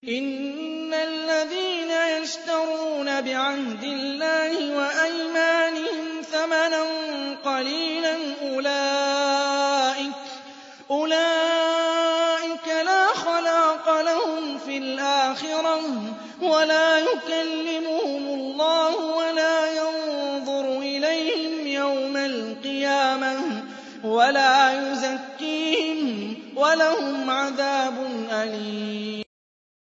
إِنَّ الَّذِينَ يَشْتَرُونَ بِعَهْدِ اللَّهِ وَأَيْمَانِهِمْ ثَمَنًا قَلِيلًا أُولَٰئِكَ لَا خَلَاقَ لَهُمْ فِي الْآخِرَةِ وَلَا يُكَلِّمُهُمُ اللَّهُ وَلَا يَنظُرُ إِلَيْهِمْ يَوْمَ الْقِيَامَةِ وَلَا يُزَكِّيهِمْ وَلَهُمْ عَذَابٌ أَلِيمٌ